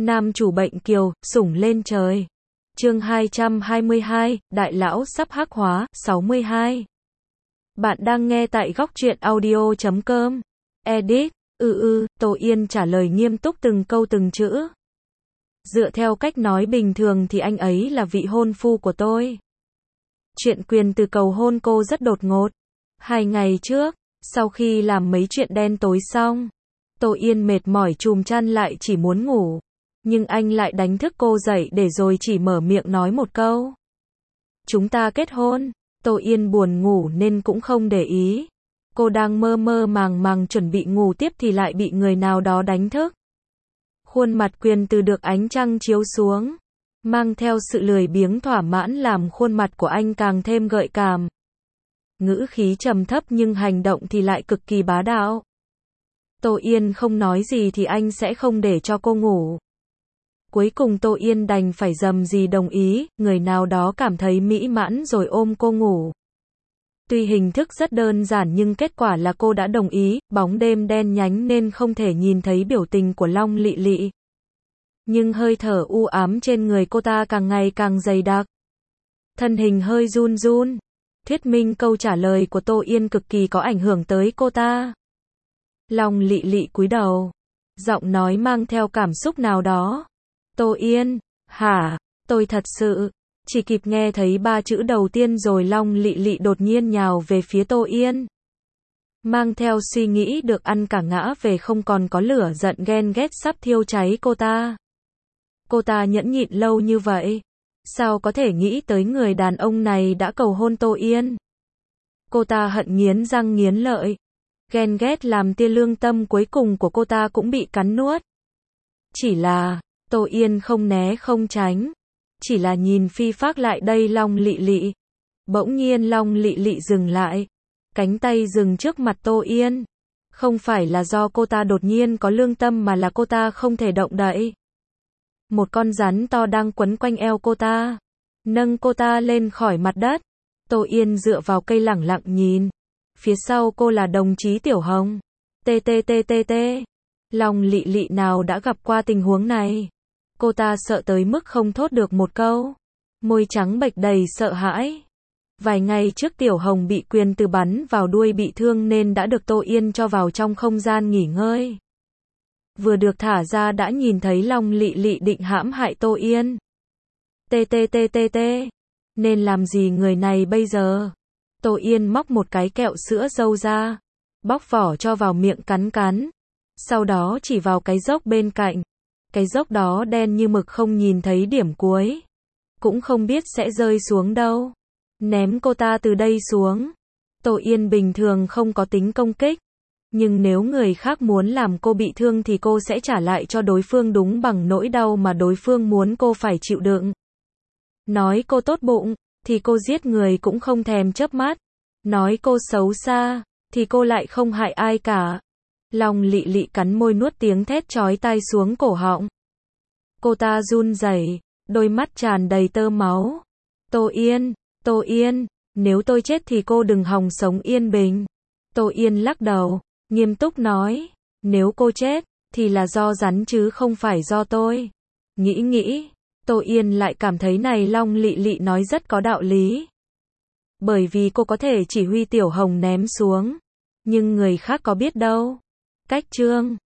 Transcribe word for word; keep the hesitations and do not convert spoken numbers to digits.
Nam chủ bệnh kiều, sủng lên trời. Chương hai trăm hai mươi hai, Đại lão sắp hắc hóa, sáu mươi hai. Bạn đang nghe tại góc truyện audio chấm com. Edit, ư ư, Tô Yên trả lời nghiêm túc từng câu từng chữ. Dựa theo cách nói bình thường thì anh ấy là vị hôn phu của tôi. Chuyện quyền từ cầu hôn cô rất đột ngột. Hai ngày trước, sau khi làm mấy chuyện đen tối xong, Tô Yên mệt mỏi chùm chăn lại chỉ muốn ngủ. Nhưng anh lại đánh thức cô dậy để rồi chỉ mở miệng nói một câu. Chúng ta kết hôn. Tô Yên buồn ngủ nên cũng không để ý. Cô đang mơ mơ màng màng chuẩn bị ngủ tiếp thì lại bị người nào đó đánh thức. Khuôn mặt Quyền Từ được ánh trăng chiếu xuống, mang theo sự lười biếng thỏa mãn làm khuôn mặt của anh càng thêm gợi cảm. Ngữ khí trầm thấp nhưng hành động thì lại cực kỳ bá đạo. Tô Yên không nói gì thì anh sẽ không để cho cô ngủ. Cuối cùng Tô Yên đành phải dầm gì đồng ý, người nào đó cảm thấy mỹ mãn rồi ôm cô ngủ. Tuy hình thức rất đơn giản nhưng kết quả là cô đã đồng ý, bóng đêm đen nhánh nên không thể nhìn thấy biểu tình của Long Lị Lị. Nhưng hơi thở u ám trên người cô ta càng ngày càng dày đặc. Thân hình hơi run run, thuyết minh câu trả lời của Tô Yên cực kỳ có ảnh hưởng tới cô ta. Long Lị Lị cúi đầu, giọng nói mang theo cảm xúc nào đó. Tô Yên, hả, tôi thật sự, chỉ kịp nghe thấy ba chữ đầu tiên rồi Long Lị Lị đột nhiên nhào về phía Tô Yên. Mang theo suy nghĩ được ăn cả ngã về không còn có lửa giận ghen ghét sắp thiêu cháy cô ta. Cô ta nhẫn nhịn lâu như vậy, sao có thể nghĩ tới người đàn ông này đã cầu hôn Tô Yên. Cô ta hận nghiến răng nghiến lợi. Ghen ghét làm tia lương tâm cuối cùng của cô ta cũng bị cắn nuốt. Chỉ là Tô Yên không né không tránh, chỉ là nhìn phi phác lại đây Long Lị Lị. Bỗng nhiên Long Lị Lị dừng lại, cánh tay dừng trước mặt Tô Yên. Không phải là do cô ta đột nhiên có lương tâm mà là cô ta không thể động đậy. Một con rắn to đang quấn quanh eo cô ta, nâng cô ta lên khỏi mặt đất. Tô Yên dựa vào cây lẳng lặng nhìn. Phía sau cô là đồng chí Tiểu Hồng. Tê tê tê tê tê. Long Lị Lị nào đã gặp qua tình huống này. Cô ta sợ tới mức không thốt được một câu. Môi trắng bệch đầy sợ hãi. Vài ngày trước Tiểu Hồng bị Quyền Từ bắn vào đuôi bị thương nên đã được Tô Yên cho vào trong không gian nghỉ ngơi. Vừa được thả ra đã nhìn thấy Long Lị Lị định hãm hại Tô Yên. Tê tê tê tê tê. Nên làm gì người này bây giờ? Tô Yên móc một cái kẹo sữa dâu ra, bóc vỏ cho vào miệng cắn cắn. Sau đó chỉ vào cái dốc bên cạnh. Cái dốc đó đen như mực không nhìn thấy điểm cuối. Cũng không biết sẽ rơi xuống đâu. Ném cô ta từ đây xuống. Tô Yên bình thường không có tính công kích. Nhưng nếu người khác muốn làm cô bị thương thì cô sẽ trả lại cho đối phương đúng bằng nỗi đau mà đối phương muốn cô phải chịu đựng. Nói cô tốt bụng, thì cô giết người cũng không thèm chớp mắt. Nói cô xấu xa, thì cô lại không hại ai cả. Long Lị Lị cắn môi nuốt tiếng thét chói tai xuống cổ họng. Cô ta run rẩy, đôi mắt tràn đầy tơ máu. Tô Yên, Tô Yên, nếu tôi chết thì cô đừng hòng sống yên bình. Tô Yên lắc đầu, nghiêm túc nói, nếu cô chết, thì là do rắn chứ không phải do tôi. Nghĩ nghĩ, Tô Yên lại cảm thấy này Long Lị Lị nói rất có đạo lý. Bởi vì cô có thể chỉ huy Tiểu Hồng ném xuống. Nhưng người khác có biết đâu. Cách chương